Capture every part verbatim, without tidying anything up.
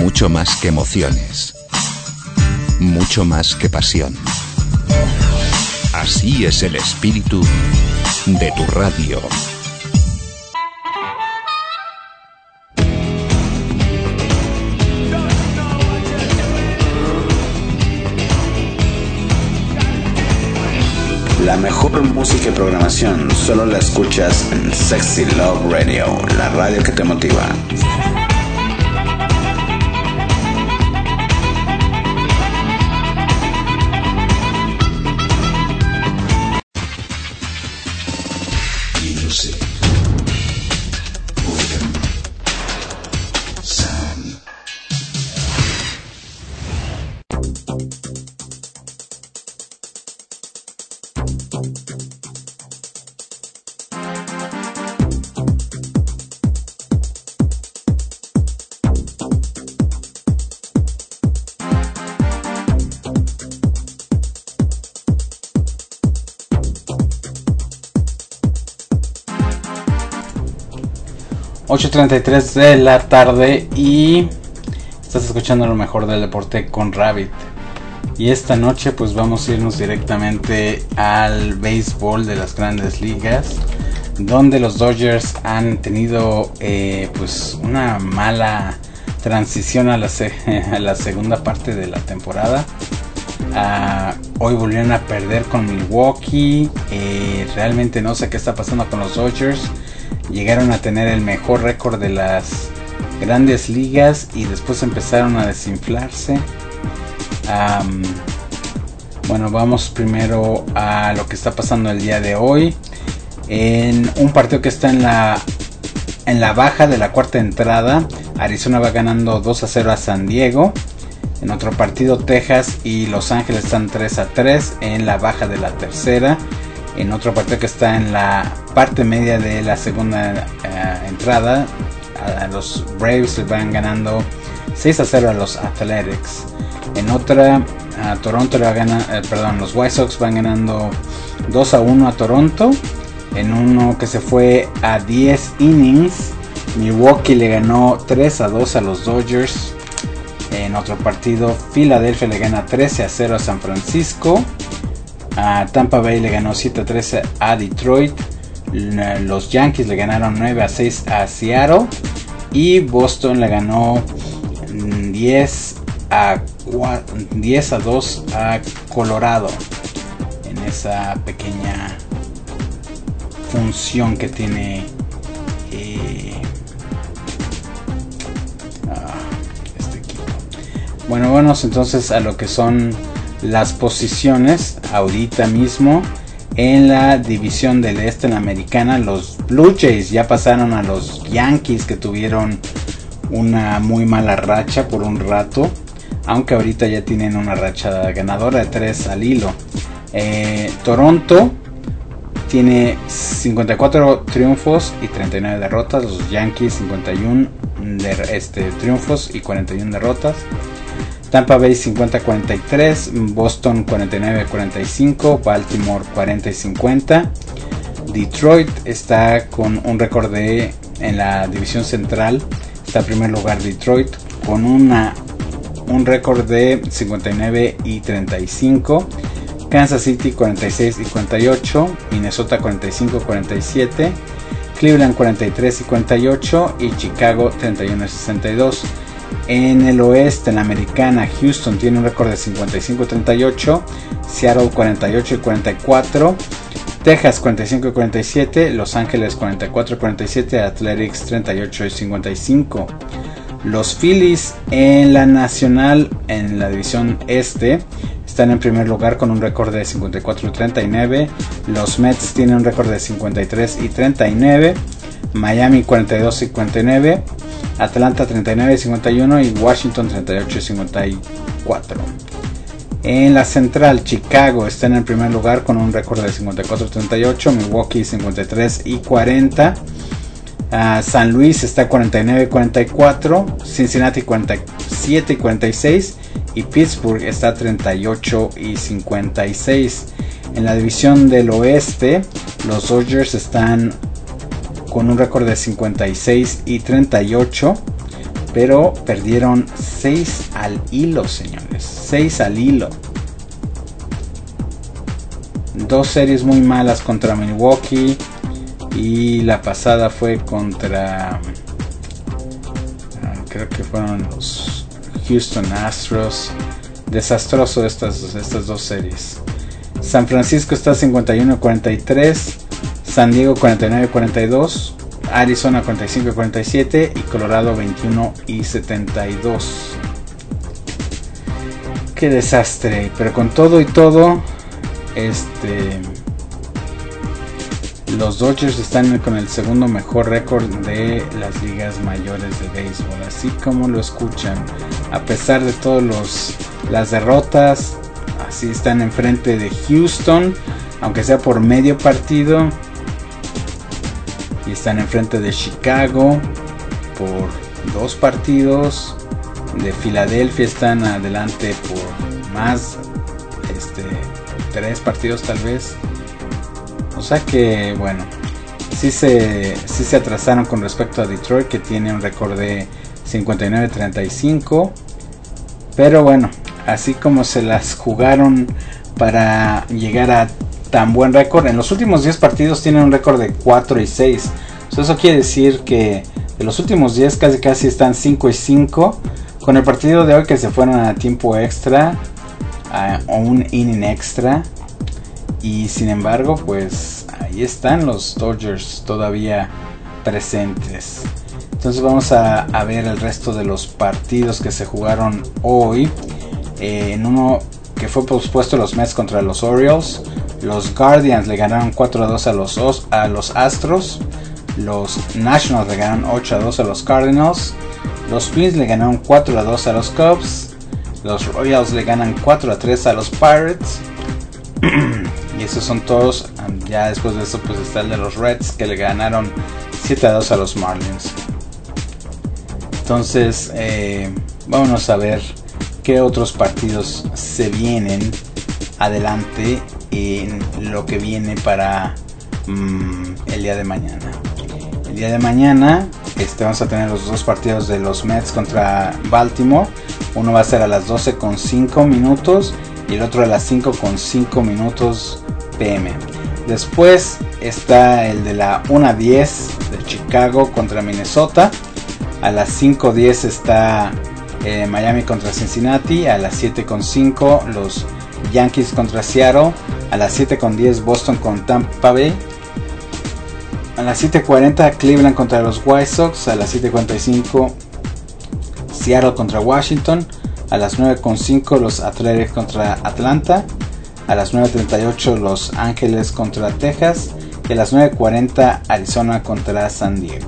Mucho más que emociones. Mucho más que pasión. Así es el espíritu de tu radio. La mejor música y programación solo la escuchas en Sexy Love Radio, la radio que te motiva. Music, rhythm, sound. ocho treinta y tres de la tarde y estás escuchando lo mejor del deporte con Rabbit. Y esta noche pues vamos a irnos directamente al béisbol de las grandes ligas, donde los Dodgers han tenido eh, pues una mala transición a la, se- a la segunda parte de la temporada. Uh, hoy volvieron a perder con Milwaukee. Eh, realmente no sé qué está pasando con los Dodgers. Llegaron a tener el mejor récord de las grandes ligas y después empezaron a desinflarse. Um, bueno, vamos primero a lo que está pasando el día de hoy. En un partido que está en la, en la baja de la cuarta entrada, Arizona va ganando dos a cero a San Diego. En otro partido, Texas y Los Ángeles están tres a tres en la baja de la tercera. En otro partido que está en la parte media de la segunda uh, entrada, uh, los Braves le van ganando seis a cero a los Athletics. En otra, uh, Toronto le va a ganar, uh, perdón, los White Sox van ganando dos a uno a Toronto. En uno que se fue a diez innings, Milwaukee le ganó tres a dos a los Dodgers. En otro partido, Filadelfia le gana trece a cero a San Francisco. Uh, Tampa Bay le ganó siete a trece a Detroit. Los Yankees le ganaron nueve a seis a Seattle. Y Boston le ganó diez a dos a Colorado. En esa pequeña función que tiene eh, uh, este equipo. Bueno, vamos entonces a lo que son las posiciones ahorita mismo en la división del este en la americana. Los Blue Jays ya pasaron a los Yankees, que tuvieron una muy mala racha por un rato, aunque ahorita ya tienen una racha ganadora de tres al hilo. eh, Toronto tiene cincuenta y cuatro triunfos y treinta y nueve derrotas. Los Yankees cincuenta y uno de, este, triunfos y cuarenta y una derrotas. Tampa Bay cincuenta a cuarenta y tres, Boston cuarenta y nueve a cuarenta y cinco, Baltimore cuarenta y cincuenta. Detroit está con un récord de, en la división central, está en primer lugar Detroit con una, un récord de cincuenta y nueve y treinta y cinco. Kansas City cuarenta y seis y cuarenta y ocho, Minnesota cuarenta y cinco y cuarenta y siete, Cleveland cuarenta y tres y cuarenta y ocho y Chicago treinta y uno y sesenta y dos. En el oeste, en la americana, Houston tiene un récord de cincuenta y cinco y treinta y ocho, Seattle cuarenta y ocho y cuarenta y cuatro, Texas cuarenta y cinco y cuarenta y siete, Los Ángeles cuarenta y cuatro y cuarenta y siete, Athletics treinta y ocho y cincuenta y cinco. Los Phillies en la nacional, en la división este, están en primer lugar con un récord de cincuenta y cuatro y treinta y nueve. Los Mets tienen un récord de cincuenta y tres y treinta y nueve. Miami cuarenta y dos y cincuenta y nueve. Atlanta treinta y nueve y cincuenta y uno y Washington treinta y ocho y cincuenta y cuatro. En la central, Chicago está en el primer lugar con un récord de cincuenta y cuatro y treinta y ocho. Milwaukee cincuenta y tres y cuarenta. Uh, San Luis está cuarenta y nueve y cuarenta y cuatro. Cincinnati cuarenta y siete y cuarenta y seis. Y Pittsburgh está treinta y ocho y cincuenta y seis. En la división del oeste, los Dodgers están con un récord de cincuenta y seis y treinta y ocho. pero perdieron seis al hilo, señores, seis al hilo. Dos series muy malas contra Milwaukee y la pasada fue contra, creo que fueron los Houston Astros. Desastroso estas, estas dos series. San Francisco está cincuenta y uno a cuarenta y tres, San Diego cuarenta y nueve a cuarenta y dos, Arizona cuarenta y cinco a cuarenta y siete y Colorado veintiuno y setenta y dos. Qué desastre, pero con todo y todo, este, los Dodgers están con el segundo mejor récord de las ligas mayores de béisbol, así como lo escuchan. A pesar de todos los las derrotas, así están enfrente de Houston, aunque sea por medio partido, y están enfrente de Chicago por dos partidos. De Filadelfia están adelante por más, este, tres partidos tal vez. O sea que bueno, sí se, sí se atrasaron con respecto a Detroit, que tiene un récord de cincuenta y nueve a treinta y cinco. Pero bueno, así como se las jugaron para llegar a tan buen récord, en los últimos diez partidos tienen un récord de cuatro y seis. So, eso quiere decir que de los últimos diez casi casi están cinco y cinco. Con el partido de hoy que se fueron a tiempo extra, a un inning extra. Y sin embargo, pues ahí están los Dodgers todavía presentes. Entonces vamos a, a ver el resto de los partidos que se jugaron hoy. Eh, en uno que fue pospuesto, los Mets contra los Orioles. Los Guardians le ganaron cuatro a dos a los, a los Astros. Los Nationals le ganaron ocho a dos a los Cardinals. Los Twins le ganaron cuatro a dos a los Cubs. Los Royals le ganan cuatro a tres a los Pirates. Y esos son todos. Ya después de eso pues está el de los Reds, que le ganaron siete a dos a los Marlins. Entonces eh, vámonos a ver qué otros partidos se vienen adelante en lo que viene para mmm, el día de mañana. El día de mañana este, vamos a tener los dos partidos de los Mets contra Baltimore. Uno va a ser a las doce con cinco minutos y el otro a las cinco con cinco minutos P M. Después está el de la una a diez de Chicago contra Minnesota. A las cinco diez está eh, Miami contra Cincinnati. A las siete con cinco los Yankees contra Seattle. A las siete con diez Boston con Tampa Bay. A las siete cuarenta Cleveland contra los White Sox. A las siete cuarenta y cinco Seattle contra Washington. A las nueve con cinco los Athletics contra Atlanta. A las nueve treinta y ocho Los Ángeles contra Texas. Y a las nueve cuarenta Arizona contra San Diego.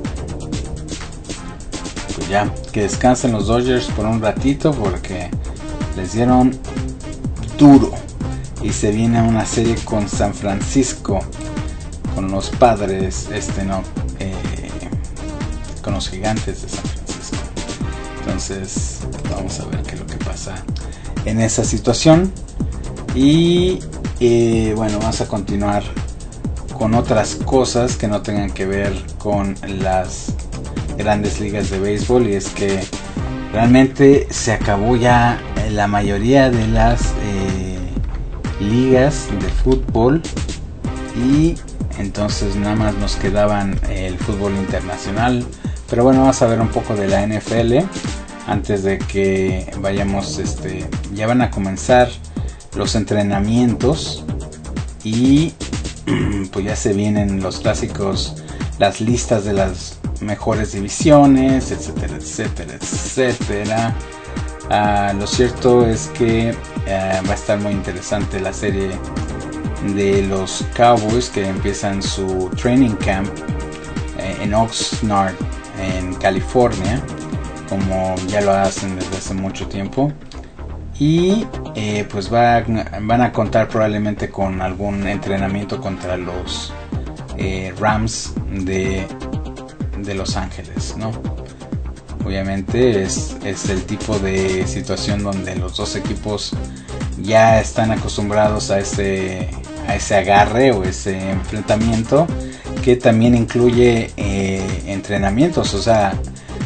Pues ya, que descansen los Dodgers por un ratito, porque les dieron duro. Y se viene una serie con San Francisco, con los Padres, este no, eh, con los Gigantes de San Francisco. Entonces vamos a ver qué es lo que pasa en esa situación. Y eh, bueno, vamos a continuar con otras cosas que no tengan que ver con las grandes ligas de béisbol. Y es que realmente se acabó ya la mayoría de las eh, ligas de fútbol, y entonces nada más nos quedaban el fútbol internacional. Pero bueno, vamos a ver un poco de la N F L antes de que vayamos. Este, ya van a comenzar los entrenamientos y pues ya se vienen los clásicos, las listas de las mejores divisiones, etcétera, etcétera, etcétera. Uh, lo cierto es que uh, va a estar muy interesante la serie de los Cowboys, que empiezan su training camp eh, en Oxnard, en California, como ya lo hacen desde hace mucho tiempo. Y eh, pues va, van a contar probablemente con algún entrenamiento contra los eh, Rams de, de Los Ángeles, ¿no? Obviamente es, es el tipo de situación donde los dos equipos ya están acostumbrados a ese, a ese agarre o ese enfrentamiento, que también incluye eh, entrenamientos. O sea,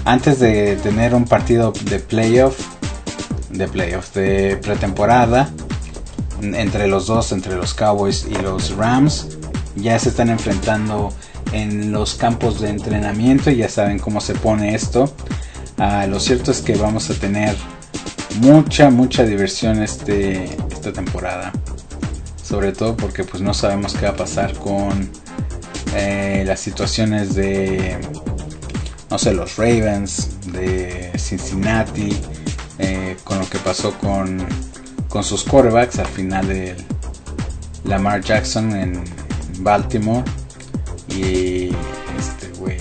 antes de tener un partido de playoff, de playoff, de pretemporada, entre los dos, entre los Cowboys y los Rams, ya se están enfrentando en los campos de entrenamiento y ya saben cómo se pone esto. Uh, lo cierto es que vamos a tener mucha, mucha diversión este, esta temporada. Sobre todo porque pues no sabemos qué va a pasar con eh, las situaciones de, no sé, los Ravens, de Cincinnati, eh, con lo que pasó con, con sus quarterbacks al final de Lamar Jackson en Baltimore. Y este güey,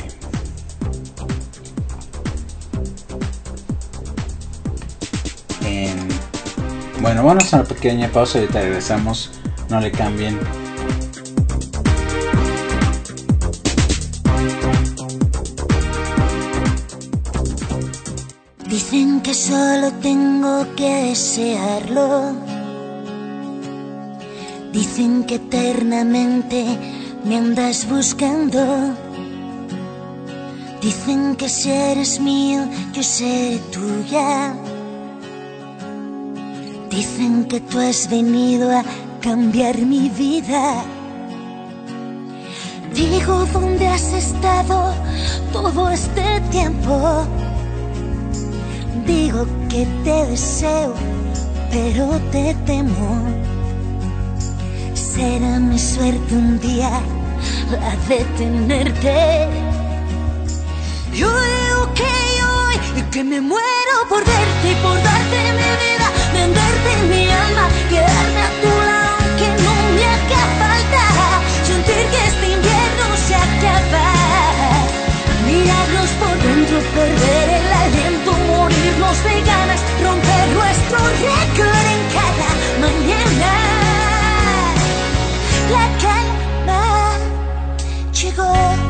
en... bueno, vamos a una pequeña pausa y ahorita regresamos. No le cambien. Dicen que solo tengo que desearlo. Dicen que eternamente me andas buscando. Dicen que si eres mío, yo seré tuya. Dicen que tú has venido a cambiar mi vida. Digo, ¿dónde has estado todo este tiempo? Digo que te deseo, pero te temo. Será mi suerte un día la de tenerte. Yo digo que hoy, que me muero por verte y por darte mi vida, venderte mi alma, quedarme a tu lado aunque no me haga falta, sentir que este invierno se acaba, mirarnos por dentro, perder el aliento, morirnos de ganas, romper nuestro récord en cada mañana. La calma llegó.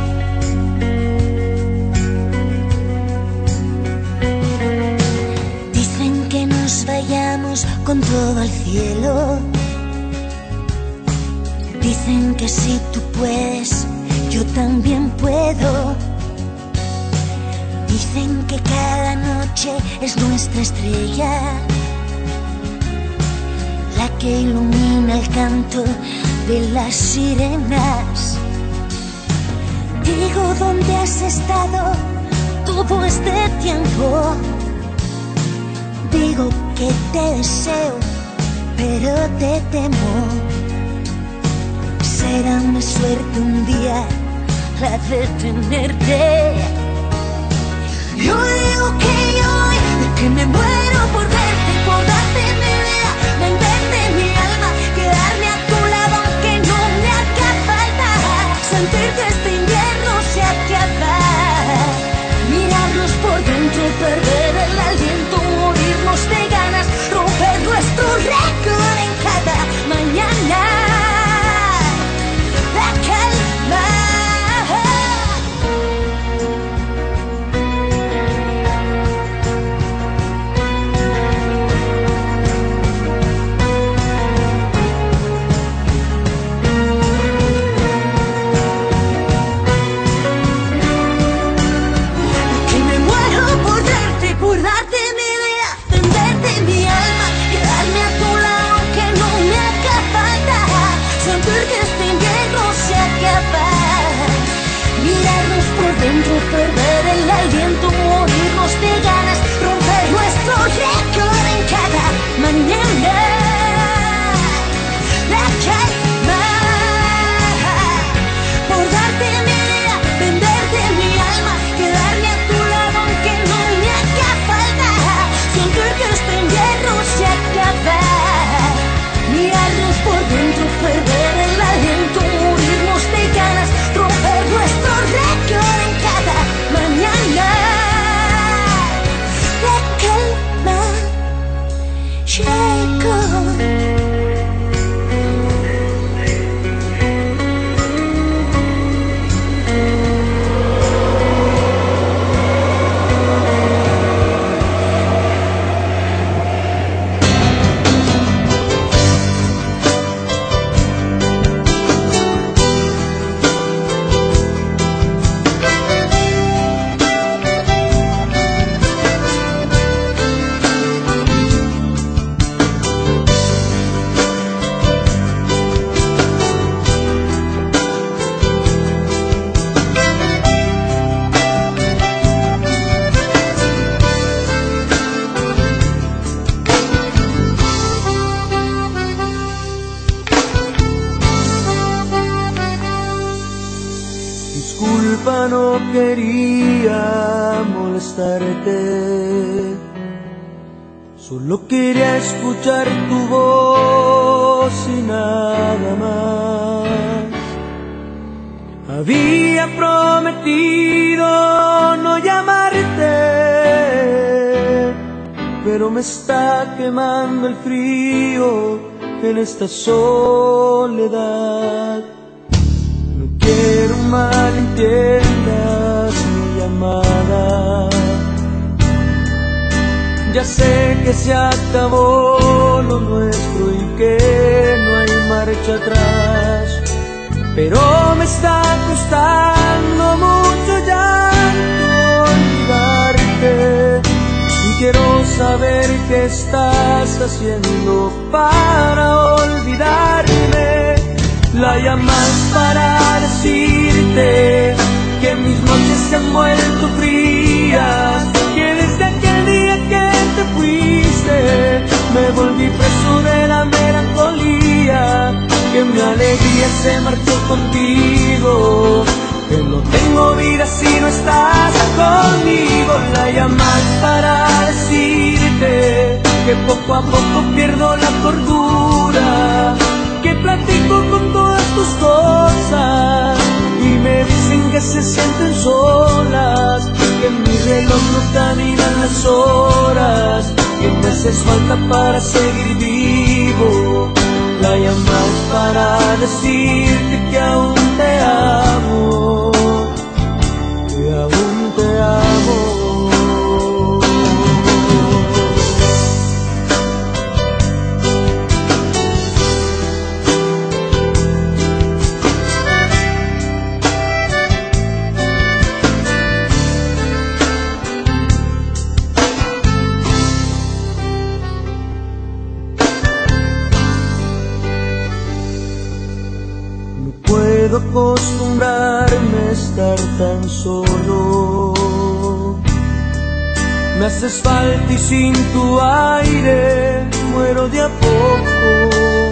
Dicen que nos vayamos con todo al cielo. Dicen que si tú puedes, yo también puedo. Dicen que cada noche es nuestra estrella, la que ilumina el canto de las sirenas. Digo, ¿dónde has estado todo este tiempo? Digo que te deseo, pero te temo. Será mi suerte un día la de tenerte. Yo digo que hoy, que me muero por verte, por darte mi vida, venderte mi alma, quedarme a tu lado aunque no me haga falta, sentir que este invierno se acaba, mirarnos por dentro, perder el aliento, morirnos de ganas, romper nuestro récord en cada mañana. La calma. Perder el aliento, morirnos de ganas, romper nuestro récord en cada mañana. La calma, por darte mi vida, venderte mi alma, quedarme a tu lado aunque no me haga falta, sentir que este invierno se acaba, mirarnos por dentro, perder el aliento, morirnos de ganas, romper nuestro récord en cada mañana. La calma llegó. quería molestarte, solo quería escuchar tu voz y nada más. Había prometido no llamarte, pero me está quemando el frío en esta soledad. No quiero malentiendas mi llamada. Ya sé que se acabó lo nuestro y que no hay marcha atrás, pero me está costando mucho llanto olvidarte. Y quiero saber qué estás haciendo para olvidarme. La llamas para decirte que mis noches se han vuelto frías, que desde aquel día que te fuiste me volví preso de la melancolía, que mi alegría se marchó contigo, que no tengo vida si no estás conmigo. La llamas para decirte que poco a poco pierdo la cordura, que platico con todas tus cosas y me dicen que se sienten solas, que en mi reloj no caminan las horas, que me haces falta para seguir vivo. La llamas para decirte que aún te amo, que aún te amo. puedo acostumbrarme a estar tan solo. Me haces falta y sin tu aire muero de a poco.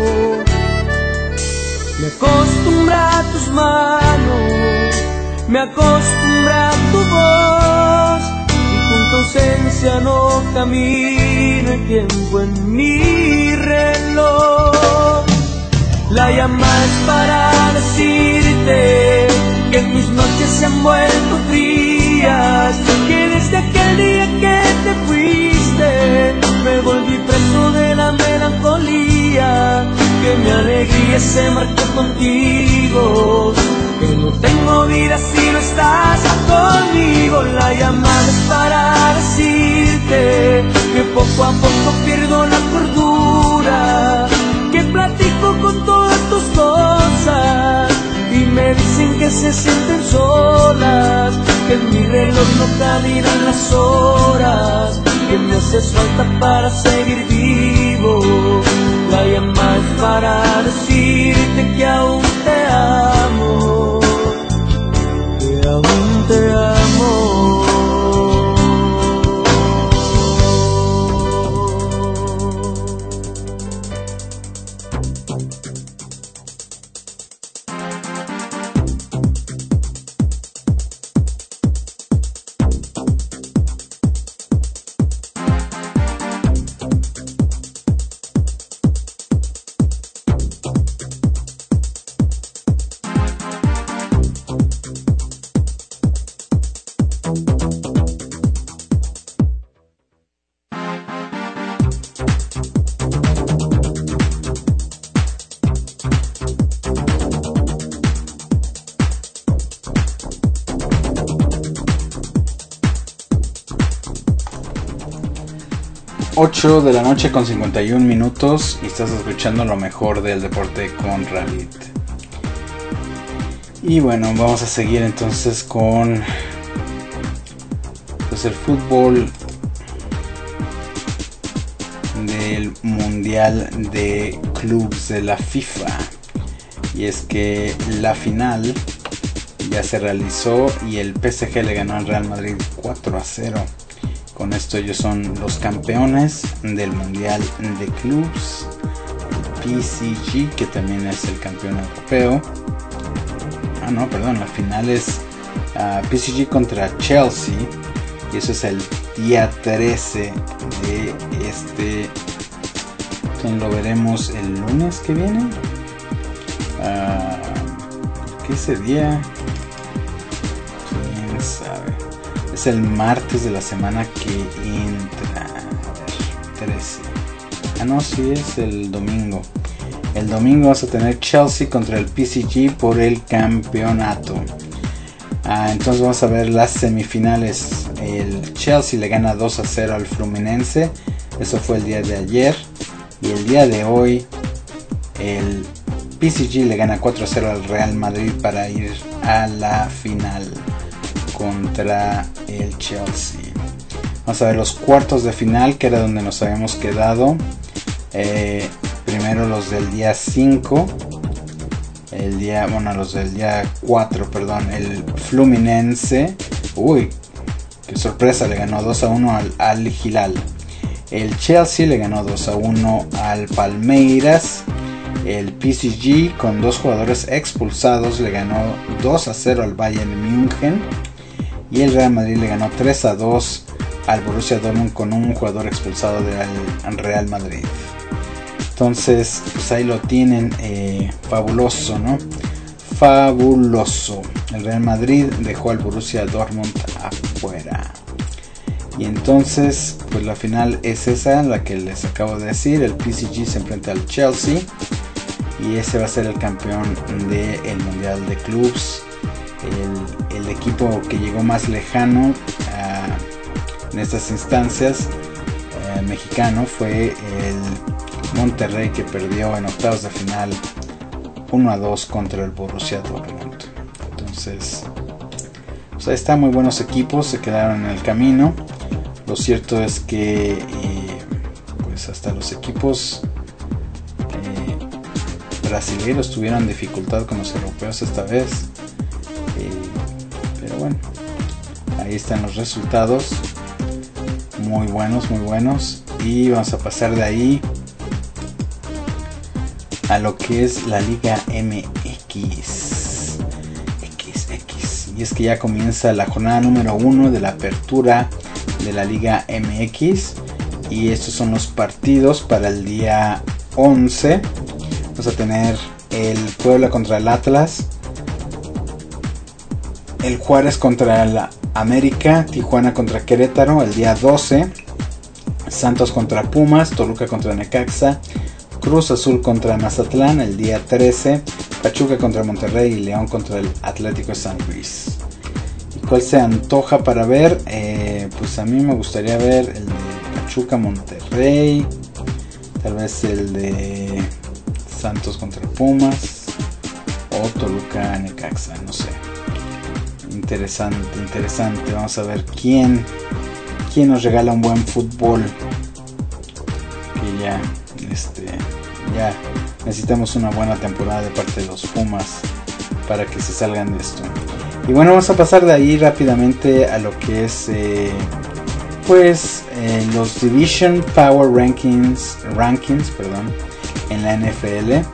Me acostumbra a tus manos, me acostumbra a tu voz, y con tu ausencia no camina el tiempo en mi reloj. La llamas para decirte que mis noches se han vuelto frías, que desde aquel día que te fuiste me volví preso de la melancolía, que mi alegría se marchó contigo, que no tengo vida si no estás conmigo. La llamas para decirte que poco a poco pierdo la cordura, que platico con todas tus cosas y me dicen que se sienten solas, que en mi reloj no caminan las horas, que me haces falta para seguir vivo. La llamas para decirte que aún te amo, que aún te amo. ocho de la noche con cincuenta y un minutos y estás escuchando lo mejor del deporte con Ralit. Y bueno, vamos a seguir entonces con pues el fútbol del Mundial de Clubes de la FIFA. Y es que la final ya se realizó y el P S G le ganó al Real Madrid cuatro a cero. Con esto ellos son los campeones del Mundial de Clubs. El P S G, que también es el campeón europeo. Ah, no, perdón, la final es uh, P S G contra Chelsea, y eso es el día trece de este. Entonces lo veremos el lunes que viene. Uh, ¿Qué sería? ¿Quién sabe? Es el martes de la semana que entra. A ver, trece. Ah, no, sí, es el domingo. El domingo vas a tener Chelsea contra el P S G por el campeonato. Ah, entonces vamos a ver las semifinales. El Chelsea le gana dos a cero al Fluminense. Eso fue el día de ayer. Y el día de hoy el P S G le gana cuatro a cero al Real Madrid para ir a la final contra el Chelsea. Vamos a ver los cuartos de final, que era donde nos habíamos quedado. Eh, primero los del día cinco. El día, bueno, los del día cuatro, perdón. El Fluminense. Uy, qué sorpresa, le ganó dos a uno al Al Hilal. El Chelsea le ganó dos a uno al Palmeiras. El P S G, con dos jugadores expulsados, le ganó dos a cero al Bayern München. Y el Real Madrid le ganó tres a dos al Borussia Dortmund con un jugador expulsado del Real Madrid. Entonces, pues ahí lo tienen. Eh, fabuloso, ¿no? Fabuloso. El Real Madrid dejó al Borussia Dortmund afuera. Y entonces, pues la final es esa, la que les acabo de decir. El P S G se enfrenta al Chelsea. Y ese va a ser el campeón del Mundial de Clubs. El, el equipo que llegó más lejano uh, en estas instancias, uh, mexicano, fue el Monterrey, que perdió en octavos de final uno a dos contra el Borussia Dortmund. Entonces, pues ahí están, muy buenos equipos, se quedaron en el camino. Lo cierto es que eh, pues hasta los equipos eh, brasileños tuvieron dificultad con los europeos esta vez. Eh, pero bueno, ahí están los resultados. Muy buenos, muy buenos. Y vamos a pasar de ahí a lo que es la Liga M X. X, X. Y es que ya comienza la jornada número uno de la apertura de la Liga M X. Y estos son los partidos para el día once. Vamos a tener el Puebla contra el Atlas, el Juárez contra la América, Tijuana contra Querétaro el día doce, Santos contra Pumas, Toluca contra Necaxa, Cruz Azul contra Mazatlán el día trece, Pachuca contra Monterrey y León contra el Atlético de San Luis. ¿Y cuál se antoja para ver? Eh, pues a mí me gustaría ver el de Pachuca Monterrey, tal vez el de Santos contra Pumas o Toluca Necaxa, no sé. Interesante, interesante. Vamos a ver quién, quién nos regala un buen fútbol. Que ya, este, ya necesitamos una buena temporada de parte de los Pumas para que se salgan de esto. Y bueno, vamos a pasar de ahí rápidamente a lo que es, eh, pues, eh, los Division Power Rankings, rankings, perdón, en la N F L.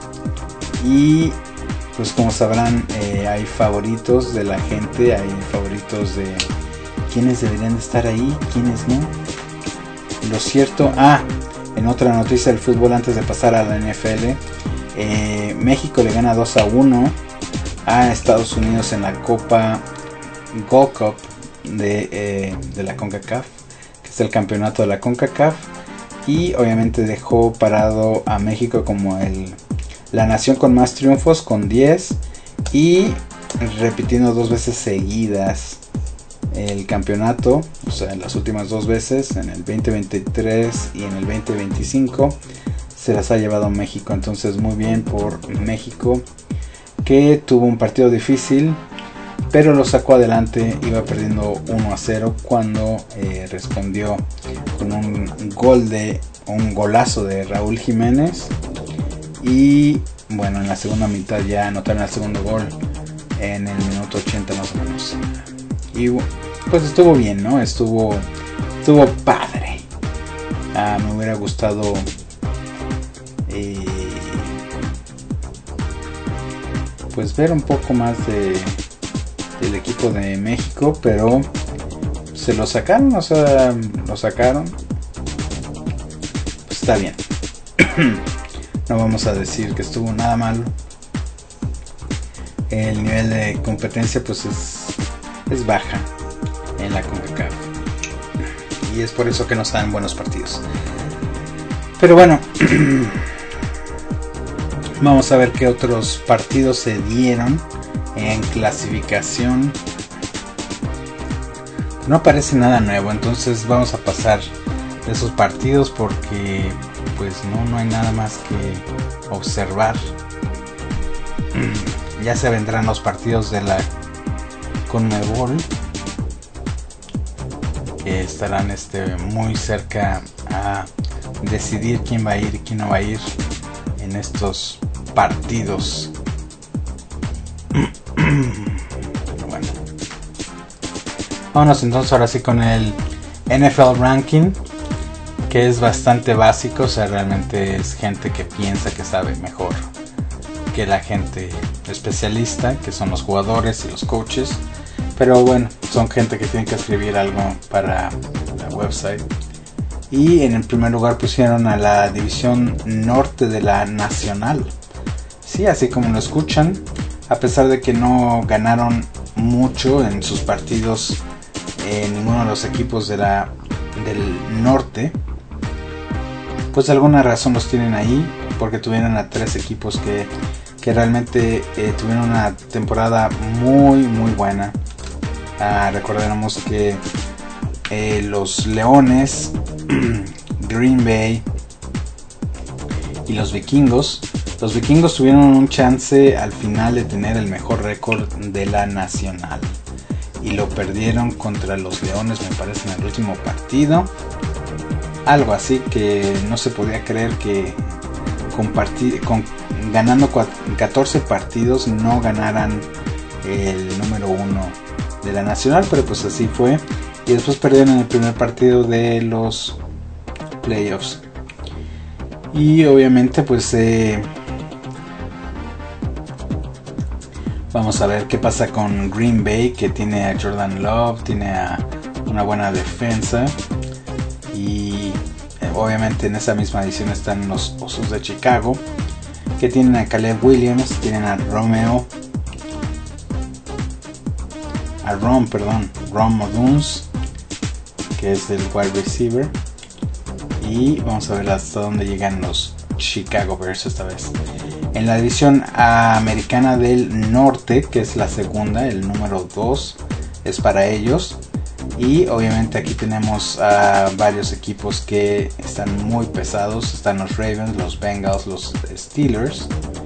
Y pues como sabrán, eh, hay favoritos de la gente, hay favoritos de quienes deberían de estar ahí, quienes no. Lo cierto, ah, en otra noticia del fútbol antes de pasar a la N F L, eh, México le gana dos a uno a Estados Unidos en la Copa Gold Cup de, eh, de la CONCACAF, que es el campeonato de la CONCACAF, y obviamente dejó parado a México como el la nación con más triunfos, con diez, y repitiendo dos veces seguidas el campeonato, o sea, las últimas dos veces, en el veinte veintitrés y en el veinte veinticinco, se las ha llevado México. Entonces muy bien por México, que tuvo un partido difícil, pero lo sacó adelante. Iba perdiendo uno a cero cuando eh, respondió con un gol de un golazo de Raúl Jiménez. Y bueno, en la segunda mitad ya anotaron el segundo gol en el minuto ochenta más o menos. Y pues estuvo bien, ¿no? Estuvo, estuvo padre. Ah, me hubiera gustado eh, pues ver un poco más de el equipo de México, pero se lo sacaron, o sea, lo sacaron. Pues está bien. No vamos a decir que estuvo nada malo. El nivel de competencia pues es, es baja en la CONCACAF. Y es por eso que no están buenos partidos. Pero bueno, vamos a ver qué otros partidos se dieron en clasificación. No aparece nada nuevo, entonces vamos a pasar de esos partidos porque pues no, no hay nada más que observar. Ya se vendrán los partidos de la CONMEBOL, que estarán este, muy cerca a decidir quién va a ir y quién no va a ir en estos partidos. Bueno, vámonos entonces ahora sí con el N F L Ranking, que es bastante básico, o sea, realmente es gente que piensa que sabe mejor que la gente especialista, que son los jugadores y los coaches, pero bueno, son gente que tiene que escribir algo para la website. Y en el primer lugar pusieron a la división norte de la Nacional. Sí, así como lo escuchan, a pesar de que no ganaron mucho en sus partidos en ninguno de los equipos de la, del norte, pues de alguna razón los tienen ahí, porque tuvieron a tres equipos que, que realmente eh, tuvieron una temporada muy muy buena. Ah, recordemos que eh, los Leones, Green Bay y los Vikingos, los Vikingos tuvieron un chance al final de tener el mejor récord de la Nacional y lo perdieron contra los Leones, me parece, en el último partido. Algo así que no se podía creer que con parti- con, ganando catorce partidos no ganaran el número uno de la Nacional, pero pues así fue. Y después perdieron en el primer partido de los playoffs. Y obviamente pues eh, vamos a ver qué pasa con Green Bay, que tiene a Jordan Love, tiene a una buena defensa. Y eh, obviamente en esa misma edición están los Osos de Chicago, que tienen a Caleb Williams, tienen a Romeo, a Ron, perdón, Ron Moduns, que es el wide receiver. Y vamos a ver hasta dónde llegan los Chicago Bears esta vez. En la división americana del norte, que es la segunda, el número dos es para ellos. Y obviamente aquí tenemos a varios equipos que están muy pesados. Están los Ravens, los Bengals, los Steelers.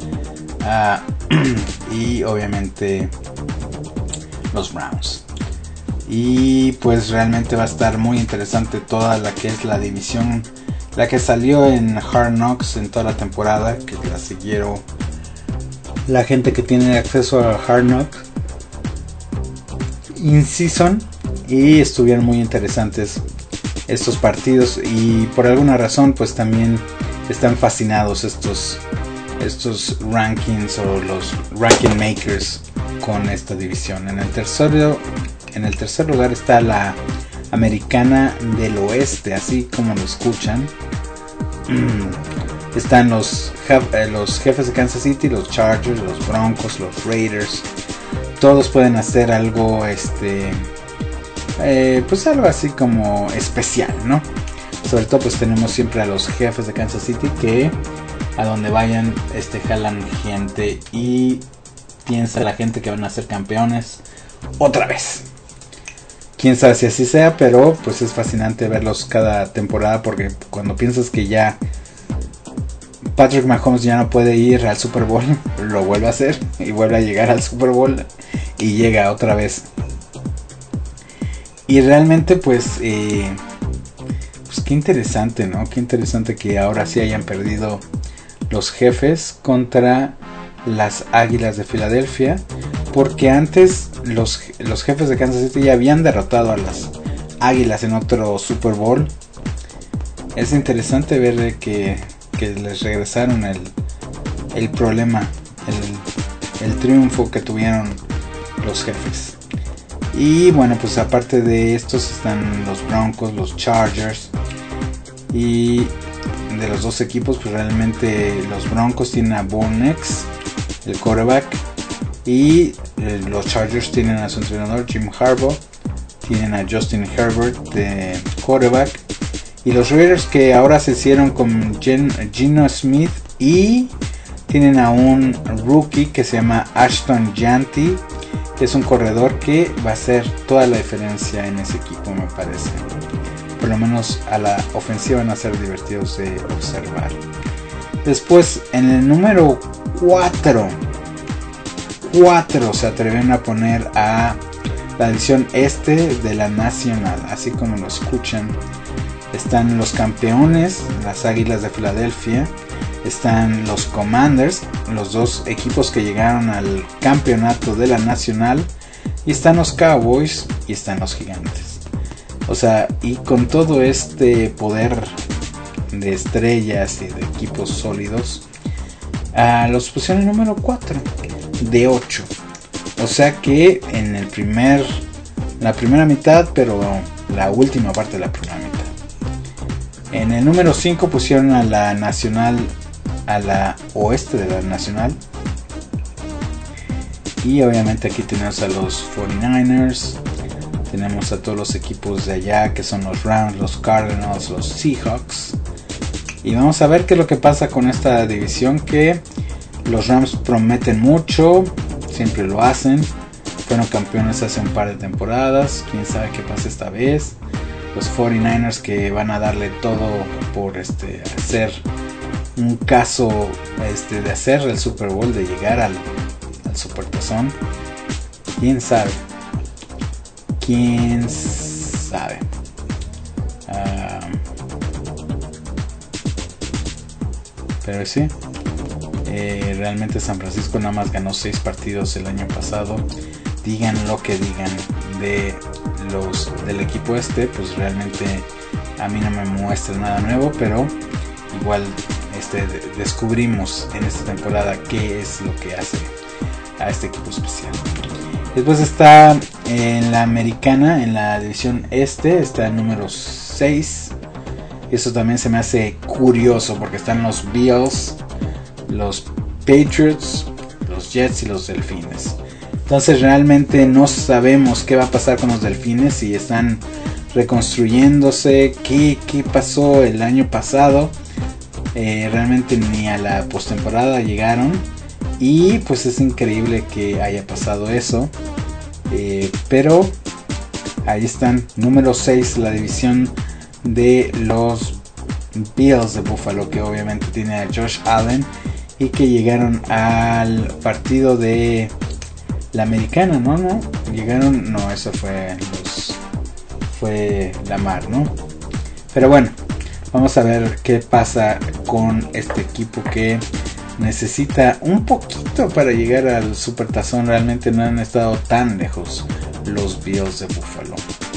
Uh, y obviamente los Browns. Y pues realmente va a estar muy interesante toda la que es la división, la que salió en Hard Knocks en toda la temporada, que la siguieron la gente que tiene acceso a Hard Knocks in season, y estuvieron muy interesantes estos partidos, y por alguna razón pues también están fascinados estos estos rankings o los ranking makers con esta división. En el tercero en el tercer lugar está la Americana del Oeste, así como lo escuchan. Están los, jef- los jefes de Kansas City, los Chargers, los Broncos, los Raiders. Todos pueden hacer algo, este, eh, pues algo así como especial, ¿no? Sobre todo pues tenemos siempre a los jefes de Kansas City que a donde vayan este, jalan gente y piensa la gente que van a ser campeones otra vez. Quién sabe si así sea, pero pues es fascinante verlos cada temporada, porque cuando piensas que ya Patrick Mahomes ya no puede ir al Super Bowl, lo vuelve a hacer y vuelve a llegar al Super Bowl y llega otra vez. Y realmente pues eh, pues qué interesante, ¿no? Qué interesante que ahora sí hayan perdido los jefes contra las Águilas de Filadelfia, porque antes los, los jefes de Kansas City ya habían derrotado a las Águilas en otro Super Bowl. Es interesante ver que, que les regresaron el, el problema, el, el triunfo que tuvieron los jefes. Y bueno, pues aparte de estos están los Broncos, los Chargers. Y de los dos equipos, pues realmente los Broncos tienen a Bo Nix, el quarterback. Y eh, los Chargers tienen a su entrenador Jim Harbaugh. Tienen a Justin Herbert de quarterback. Y los Raiders, que ahora se hicieron con Gen- Geno Smith. Y tienen a un rookie que se llama Ashton Jeanty, que es un corredor que va a hacer toda la diferencia en ese equipo, me parece. Por lo menos a la ofensiva van a ser divertidos de observar. Después, en el número cuatro, cuatro se atrevieron a poner a la división este de la Nacional, así como lo escuchan. Están los campeones, las Águilas de Filadelfia. Están los Commanders, los dos equipos que llegaron al campeonato de la Nacional. Y están los Cowboys y están los Gigantes. O sea, y con todo este poder de estrellas y de equipos sólidos, uh, los pusieron en el número cuatro de ocho. O sea que en el primer, la primera mitad, pero la última parte de la primera mitad. En el número cinco pusieron a la Nacional, a la oeste de la Nacional. Y obviamente aquí tenemos a los cuarenta y nueve ers. Tenemos a todos los equipos de allá, que son los Rams, los Cardinals, los Seahawks. Y vamos a ver qué es lo que pasa con esta división, que los Rams prometen mucho, siempre lo hacen. Fueron campeones hace un par de temporadas, quién sabe qué pasa esta vez. Los cuarenta y nueve ers, que van a darle todo por este hacer un caso este de hacer el Super Bowl, de llegar al, al Supertazón. Quién sabe, quién sabe. Uh, pero sí, eh, realmente San Francisco nada más ganó seis partidos el año pasado. Digan lo que digan de los del equipo este, pues realmente a mí no me muestra nada nuevo, pero igual este, descubrimos en esta temporada qué es lo que hace a este equipo especial. Después está en la americana, en la división este, está el número seis. Eso también se me hace curioso, porque están los Bills, los Patriots, los Jets y los Delfines. Entonces realmente no sabemos qué va a pasar con los Delfines, si están reconstruyéndose, qué, qué pasó el año pasado. Eh, realmente ni a la postemporada llegaron, y pues es increíble que haya pasado eso. Eh, pero ahí están, número seis, la división de los Bills de Buffalo, que obviamente tiene a Josh Allen, y que llegaron al partido de la americana, ¿no? ¿No? Llegaron, no, eso fue los, fue Lamar, ¿no? Pero bueno, vamos a ver qué pasa con este equipo que necesita un poquito para llegar al Supertazón. Realmente no han estado tan lejos los Bills de Buffalo.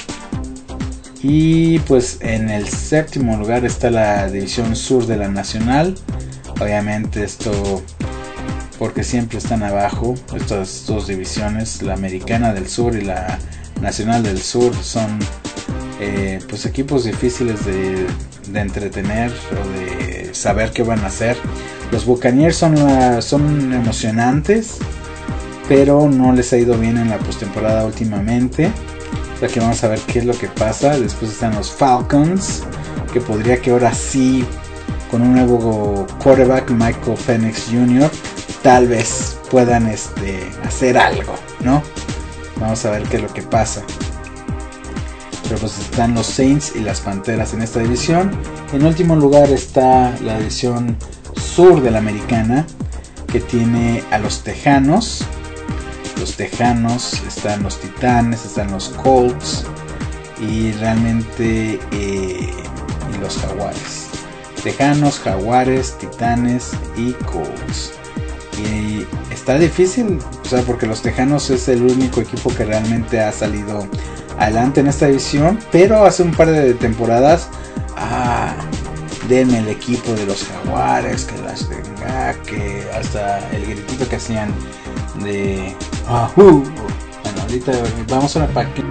Y pues en el séptimo lugar está la división sur de la Nacional. Obviamente esto porque siempre están abajo estas dos divisiones, la americana del sur y la nacional del sur, son eh, pues equipos difíciles de, de entretener o de saber qué van a hacer. Los Buccaneers son, la, son emocionantes, pero no les ha ido bien en la postemporada últimamente. O sea que vamos a ver qué es lo que pasa. Después están los Falcons, que podría que ahora sí, con un nuevo quarterback, Michael Penix junior, tal vez puedan este, hacer algo, ¿no? Vamos a ver qué es lo que pasa. Pero pues están los Saints y las Panteras en esta división. En último lugar está la división sur de la americana, que tiene a los Tejanos. Los Tejanos, están los Titanes, están los Colts y realmente eh, y los Jaguares. Tejanos, Jaguares, Titanes y Colts. Y está difícil, o sea, porque los Tejanos es el único equipo que realmente ha salido adelante en esta división, pero hace un par de temporadas, ah, denme el equipo de los Jaguares, que las tenga, que hasta el gritito que hacían de ah, uh, bueno, Ahorita vamos a una página.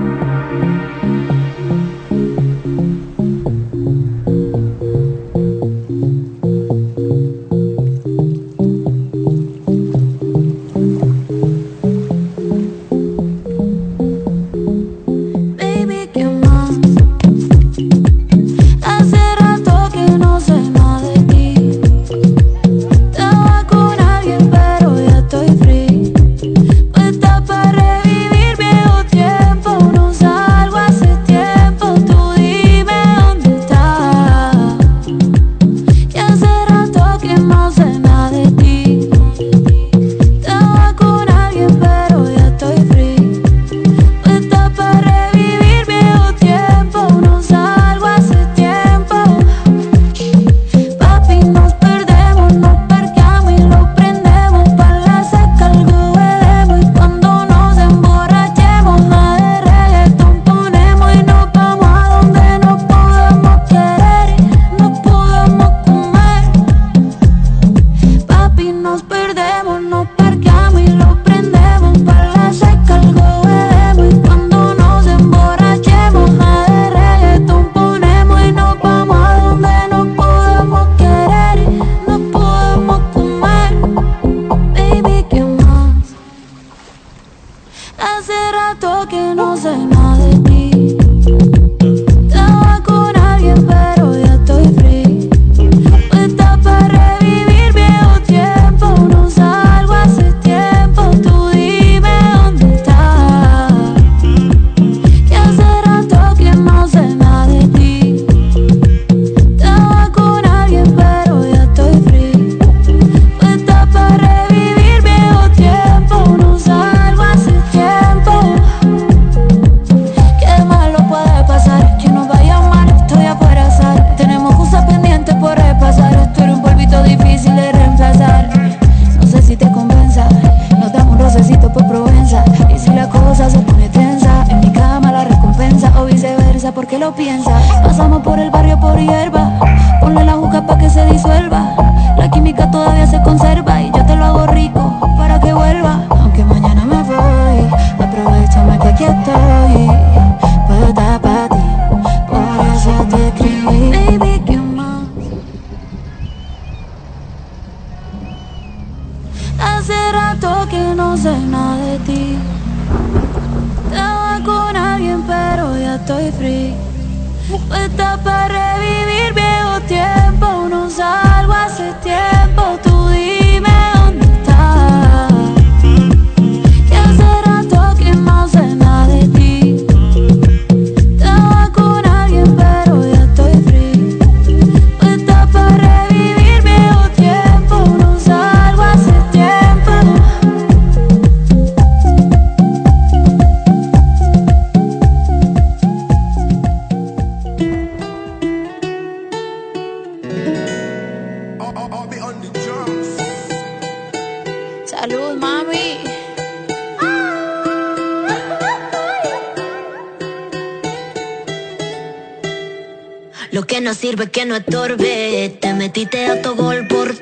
Lo que no sirve que no estorbe. Te metiste autogol por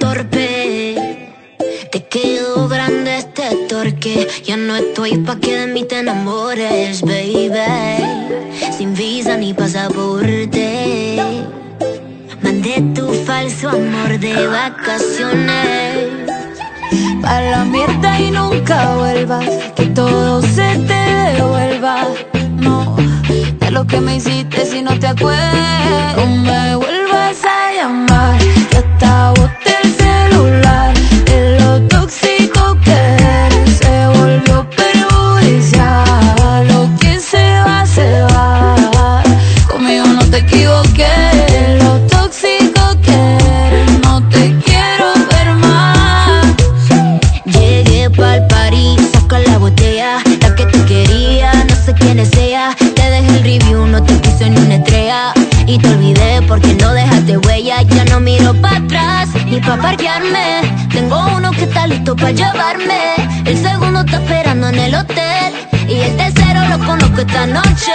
torpe. Te quedó grande este torque. Ya no estoy pa' que de mí te enamores, baby. Sin visa ni pasaporte. Mandé tu falso amor de vacaciones pa' la mierda y nunca vuelvas. Que todo se te devuelva. No, de lo que me hiciste si no te acuerdas. No me vuelvas a llamar, que hasta boté el celular. De lo tóxico que eres se volvió perjudicial. Lo que se va, se va. Conmigo no te equivoqué. Lo tóxico que eres, no te quiero ver más. Llegué pa'l party, saca la botella. La que te quería, no sé quién es ella. Te dejé el review, no te puse ni una estrella. Y te olvidé porque no dejaste huella. Ya no miro para atrás ni pa' parquearme. Tengo uno que está listo pa' llevarme. El segundo está esperando en el hotel. Y el tercero lo conozco esta noche.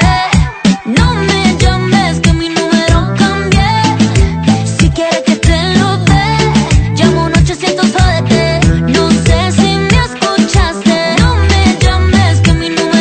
No me llames que mi número cambié. Si quieres que te lo dé, llamo un ochocientos jódete. No sé si me escuchaste. No me llames que mi número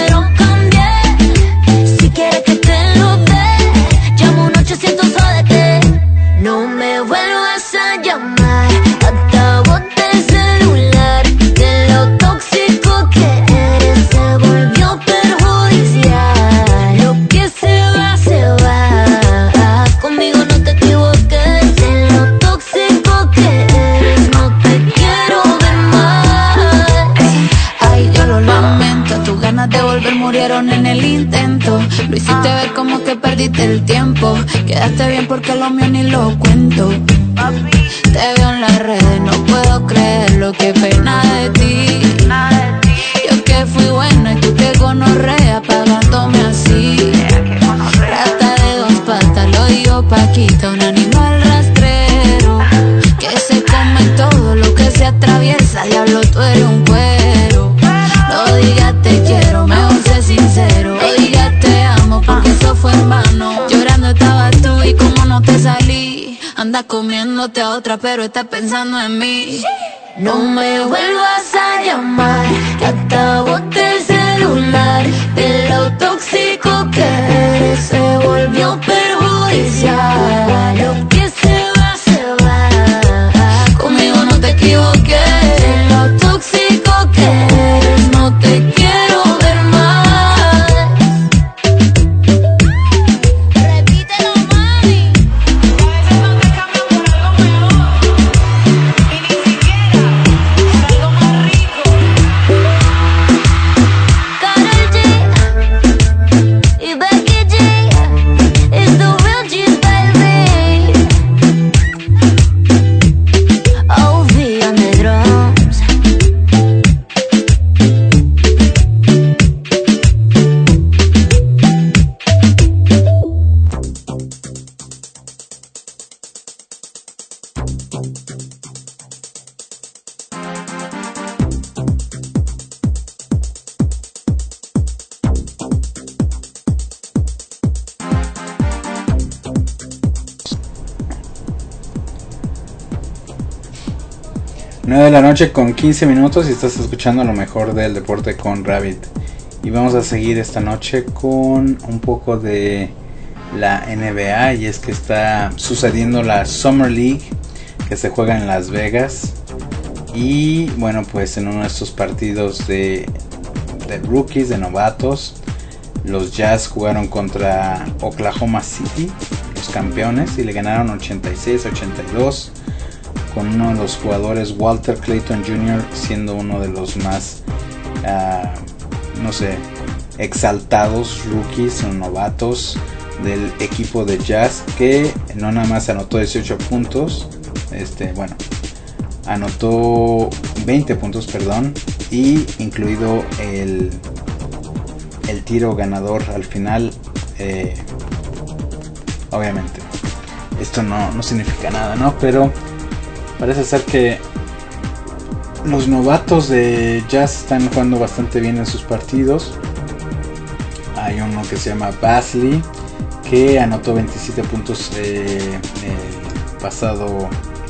como que perdiste el tiempo. Quedaste bien porque lo mío ni lo cuento. Te veo en las redes, no puedo creerlo, qué pena de ti. Yo que fui buena y tú que gonorrea pagándome así. Rata de dos patas, lo digo Paquita, un animal rastrero que se come todo lo que se atraviesa. Diablo, tú eres un cuero. No digas te quiero, mejor sé sincero. No digas te amo porque eso fue en vano. Llorando estabas tú y como no te salí. Andas comiéndote a otra pero estás pensando en mí. No me vuelvas a llamar, que hasta boté el celular. De lo tóxico que eres se volvió perjudicial. Lo que se va, se va. Conmigo no te equivoqué. De lo tóxico que eres no te quiero ver más. Repítelo, mami. A veces no te cambian por algo mejor. Y ni siquiera por algo más rico. Karol G y Becky G is the real G's, baby. O V on the drums. nueve de la noche con quince minutos y estás escuchando lo mejor del deporte con Rabbit. Y vamos a seguir esta noche con un poco de la N B A, y es que está sucediendo la Summer League que se juega en Las Vegas. Y bueno, pues en uno de estos partidos de, de rookies, de novatos, los Jazz jugaron contra Oklahoma City, los campeones, y le ganaron ochenta y seis a ochenta y dos, con uno de los jugadores, Walter Clayton junior, siendo uno de los más, uh, no sé, exaltados rookies o novatos del equipo de Jazz, que no nada más anotó dieciocho puntos, este, bueno, anotó veinte puntos, perdón, y incluido el, el tiro ganador al final. eh, obviamente esto no, no significa nada, ¿no? Pero parece ser que los novatos de Jazz están jugando bastante bien en sus partidos. Hay uno que se llama Basley, que anotó veintisiete puntos eh, el pasado.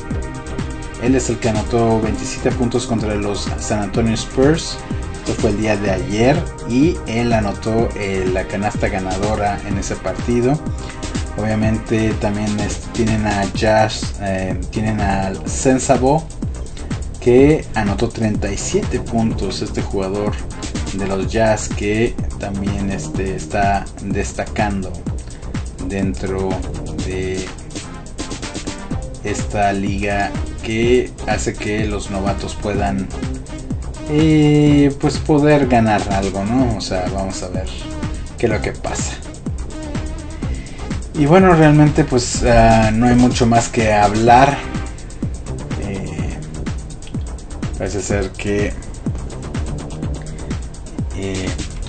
Él es el que anotó veintisiete puntos contra los San Antonio Spurs. Esto fue el día de ayer, y él anotó eh, la canasta ganadora en ese partido. Obviamente también es, tienen a Jazz, eh, tienen al Sensabo, que anotó treinta y siete puntos. Este jugador de los Jazz que también este, está destacando dentro de esta liga, que hace que los novatos puedan eh, pues poder ganar algo, ¿no? O sea, vamos a ver qué es lo que pasa. Y bueno, realmente pues uh, no hay mucho más que hablar. Eh, parece ser que eh,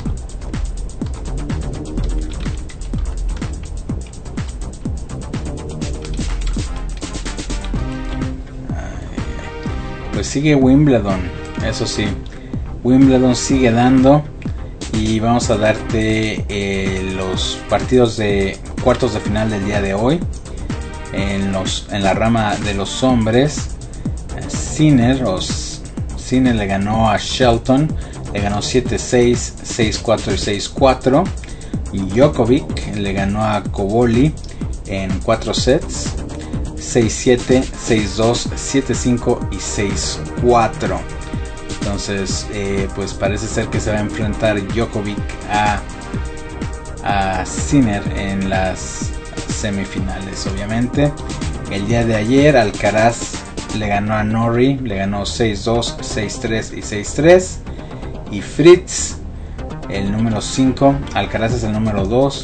pues sigue Wimbledon, eso sí, Wimbledon sigue dando. Y vamos a darte eh, los partidos de cuartos de final del día de hoy. En, los, en la rama de los hombres, Sinner, o Sinner le ganó a Shelton, le ganó siete seis, seis cuatro y seis cuatro. Y Djokovic le ganó a Coboli en cuatro sets, seis siete, seis dos, siete cinco y seis cuatro. Entonces, eh, pues parece ser que se va a enfrentar Djokovic a, a Sinner en las semifinales, obviamente. El día de ayer, Alcaraz le ganó a Norrie, le ganó seis dos, seis tres y seis tres. Y Fritz, el número cinco, Alcaraz es el número dos,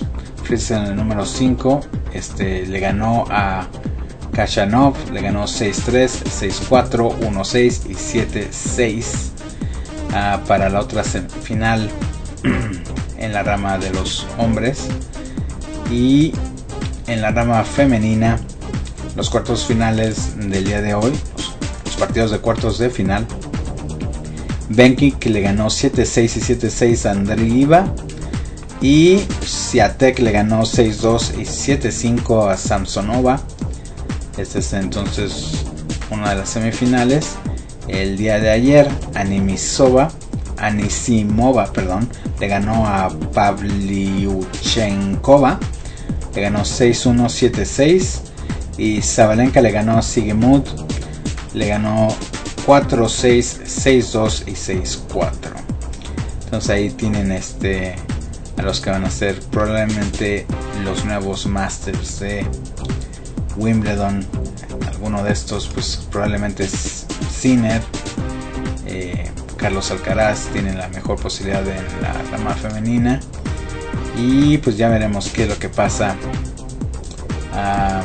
Fritz en el número cinco este, le ganó a Khachanov, le ganó seis tres, seis cuatro, uno seis y siete seis. Uh, para la otra semifinal en la rama de los hombres. Y en la rama femenina, los cuartos finales del día de hoy, los, los partidos de cuartos de final. Benki, que le ganó siete seis y siete seis a Andriiva, y Swiatek le ganó seis dos y siete cinco a Samsonova. Esta es entonces una de las semifinales. El día de ayer, Anisimova, Anisimova, perdón, le ganó a Pavlyuchenkova, le ganó seis uno, siete seis, y Sabalenka le ganó a Siegemund, le ganó cuatro seis, seis dos y seis cuatro. Entonces ahí tienen este a los que van a ser probablemente los nuevos Masters de Wimbledon. Alguno de estos pues probablemente es Sinner, eh, Carlos Alcaraz tienen la mejor posibilidad en la rama femenina, y pues ya veremos qué es lo que pasa. Uh,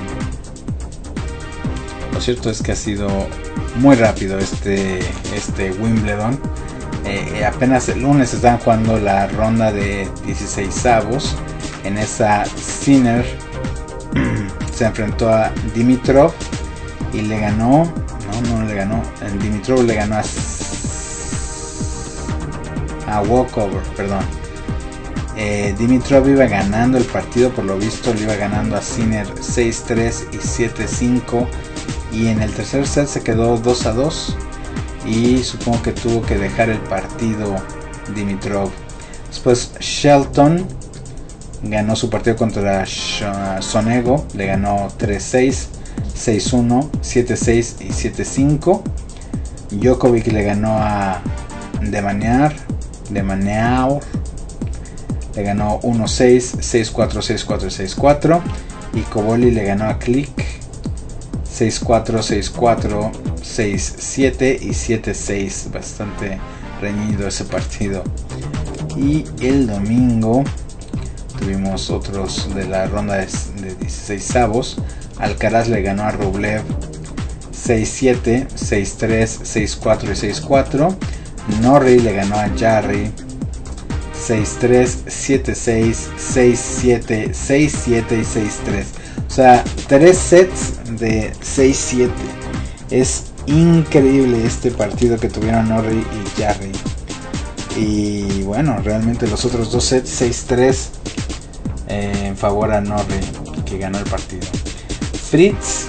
lo cierto es que ha sido muy rápido este, este Wimbledon. Eh, apenas el lunes están jugando la ronda de dieciseisavos. En esa Sinner se enfrentó a Dimitrov y le ganó. No, no le ganó. En Dimitrov le ganó a, a Walkover, perdón. Eh, Dimitrov iba ganando el partido, por lo visto le iba ganando a Sinner seis tres y siete cinco. Y en el tercer set se quedó dos a dos. Y supongo que tuvo que dejar el partido Dimitrov. Después Shelton ganó su partido contra Sonego. Le ganó tres seis, seis uno, siete seis y siete cinco. Djokovic le ganó a Demaniar, Demaniaur. Le ganó uno seis, seis cuatro, seis cuatro y seis cuatro. Y Koboli le ganó a Klik seis cuatro, seis cuatro, seis siete y siete seis. Bastante reñido ese partido. Y el domingo tuvimos otros de la ronda de dieciseisavos. Alcaraz le ganó a Rublev seis siete, seis tres, seis cuatro y seis cuatro. Norrie le ganó a Jarry seis tres, siete seis, seis siete, seis siete y seis tres. O sea, tres sets de seis siete. Es increíble este partido que tuvieron Norrie y Jarry. Y bueno, realmente los otros dos sets seis tres eh, en favor a Norrie, que ganó el partido. Fritz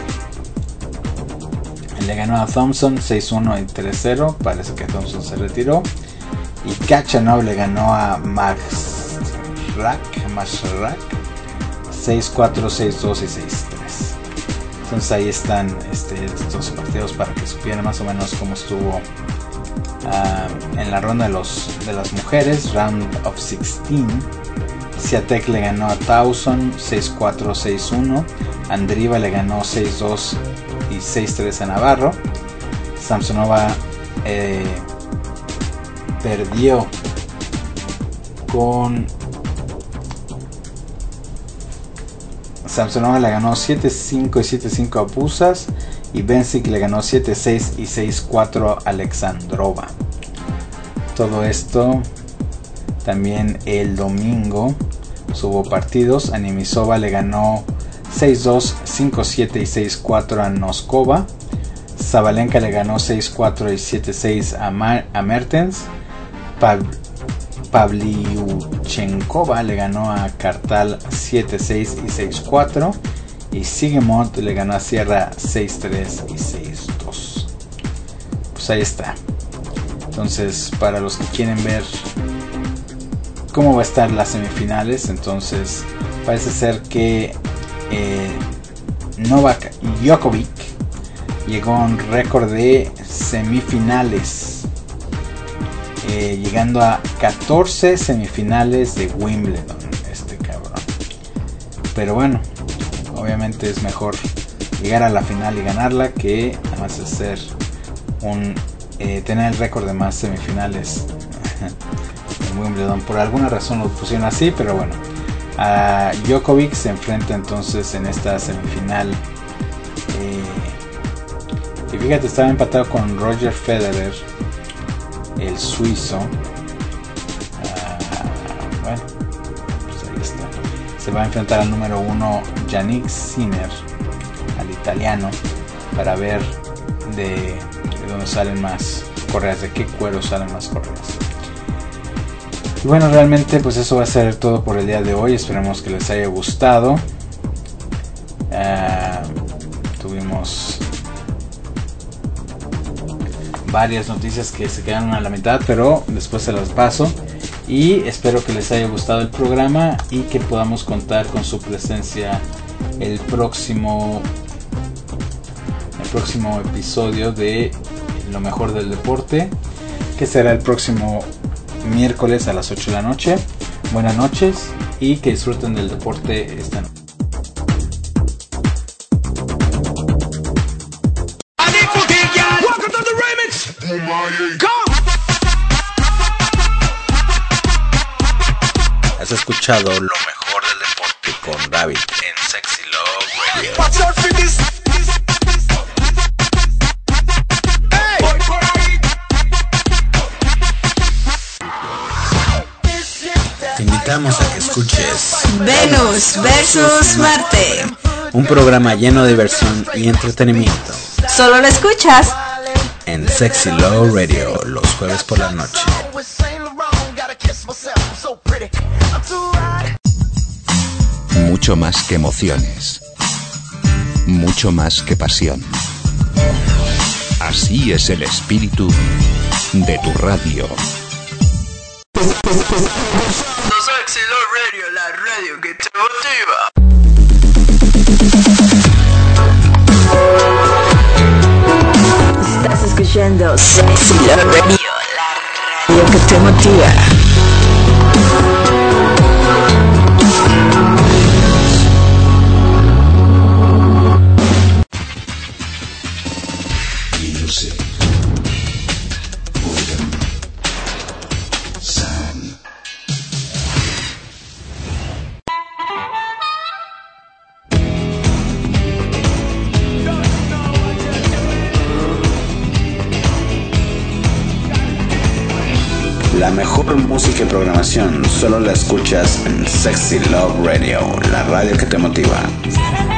le ganó a Thompson seis uno y tres cero. Parece que Thompson se retiró. Y Khachanov le ganó a Max Rack, Max Rack seis cuatro, seis dos y seis tres. Entonces ahí están este, estos partidos para que supieran más o menos cómo estuvo uh, en la ronda de, los, de las mujeres, round of dieciséis. Swiatek le ganó a Towson seis cuatro, seis uno. Andriiva le ganó seis dos y seis tres a Navarro. Samsonova eh, perdió con Samsonova le ganó siete cinco y siete cinco a Pusas, y Bencic le ganó siete seis y seis cuatro a Alexandrova. Todo esto también el domingo hubo partidos. Anisimova le ganó seis dos, cinco siete y seis cuatro a Noskova. Sabalenka le ganó seis cuatro y siete seis a, Mar- a Mertens. Pav- Pavlyuchenkova le ganó a Kartal siete seis y seis cuatro. Y Siegemund le ganó a Sierra seis tres y seis dos. Pues ahí está. Entonces, para los que quieren ver cómo va a estar las semifinales, entonces parece ser que eh, Novak Djokovic llegó a un récord de semifinales, eh, llegando a catorce semifinales de Wimbledon, este cabrón. Pero bueno, obviamente es mejor llegar a la final y ganarla que nada más hacer un eh, tener el récord de más semifinales en Wimbledon. Por alguna razón lo pusieron así, pero bueno, A Djokovic se enfrenta entonces en esta semifinal. Eh, y fíjate, estaba empatado con Roger Federer, el suizo. Uh, bueno, pues ahí está. Se va a enfrentar al número uno Jannik Sinner, al italiano, para ver de, de dónde salen más correas, de qué cuero salen más correas. Y bueno, realmente pues eso va a ser todo por el día de hoy. Esperemos que les haya gustado. Uh, tuvimos varias noticias que se quedaron a la mitad, pero después se las paso. Y espero que les haya gustado el programa y que podamos contar con su presencia el próximo el próximo episodio de Lo Mejor del Deporte, que será el próximo miércoles a las ocho de la noche. Buenas noches y que disfruten del deporte esta noche. Has escuchado Lo Mejor del Deporte con David en Sexy Love Radio. Te invitamos a que escuches Venus versus Marte, un programa lleno de diversión y entretenimiento. Solo lo escuchas en Sexy Love Radio los jueves por la noche. Mucho más que emociones, mucho más que pasión. Así es el espíritu de tu radio. Sexy Love Radio, la radio que te motiva. Estás escuchando Sexy Love Radio, la radio que te motiva. La mejor música y programación solo la escuchas en Sexy Love Radio, la radio que te motiva.